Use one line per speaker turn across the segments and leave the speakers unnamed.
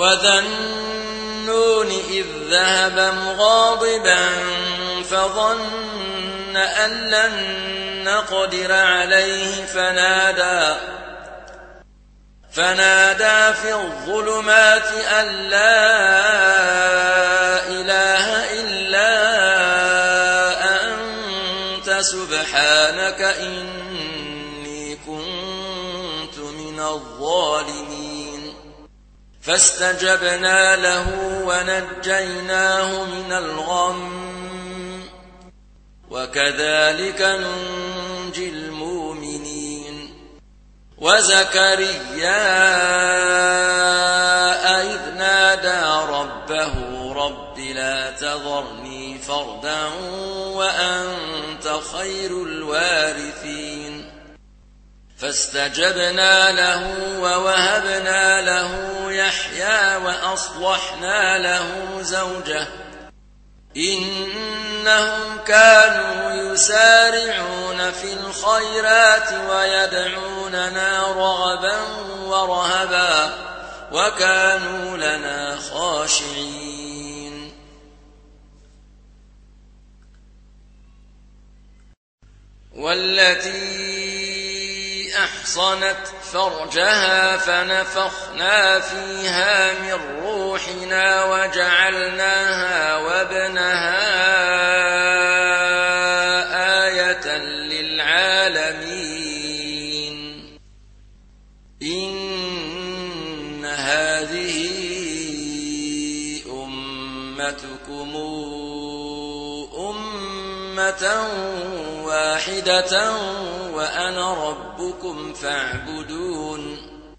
وذا النون إذ ذهب مغاضبا فظن أن لن نقدر عليه فنادى في الظلمات أن لا إله إلا أنت سبحانك إني كنت من الظالمين. فاستجبنا له ونجيناه من الغم وكذلك ننجي المؤمنين. وزكريا إذ نادى ربه رب لا تذرني فردا وأنت خير الوارثين. فاستجبنا له ووهبنا له يحيى وأصلحنا له زوجه إنهم كانوا يسارعون في الخيرات ويدعوننا رغبا ورهبا وكانوا لنا خاشعين. والتي أحصنت فرجها فنفخنا فيها من روحنا وجعلناها وابنها آية للعالمين. إن هذه أمتكم أمة واحدة وأنا ربكم فاعبدون.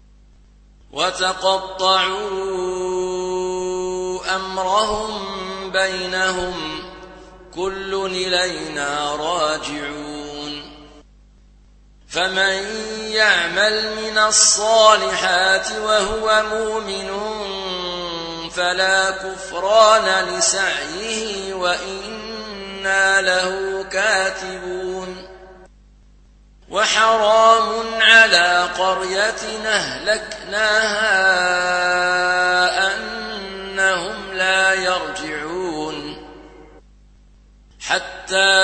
وتقطعوا أمرهم بينهم كل إلينا راجعون. فمن يعمل من الصالحات وهو مؤمن فلا كفران لسعيه وإنا له كاتبون. وحرام على قرية أهلكناها أنهم لا يرجعون حتى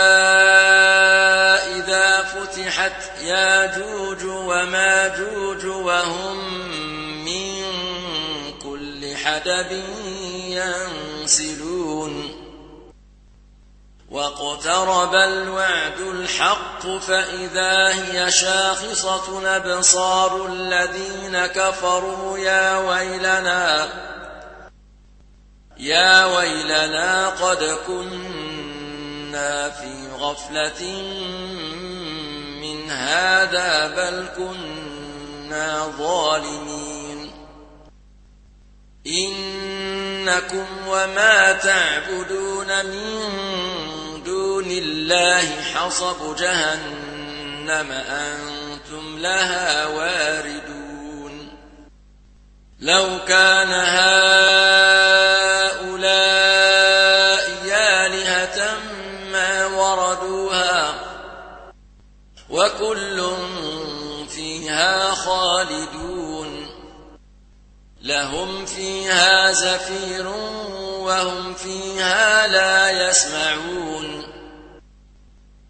إذا فتحت ياجوج وماجوج وهم من كل حدب ينسلون. واقترب الوعد الحق فإذا هي شاخصة أبصار الذين كفروا يا ويلنا قد كنا في غفلة من هذا بل كنا ظالمين. إنكم وما تعبدون من دون الله حصب جهنم أنتم لها واردون. لو كان هؤلاء آلهة ما وردوها وكل فيها خالدون. لهم فيها زفير وهم فيها لا يسمعون.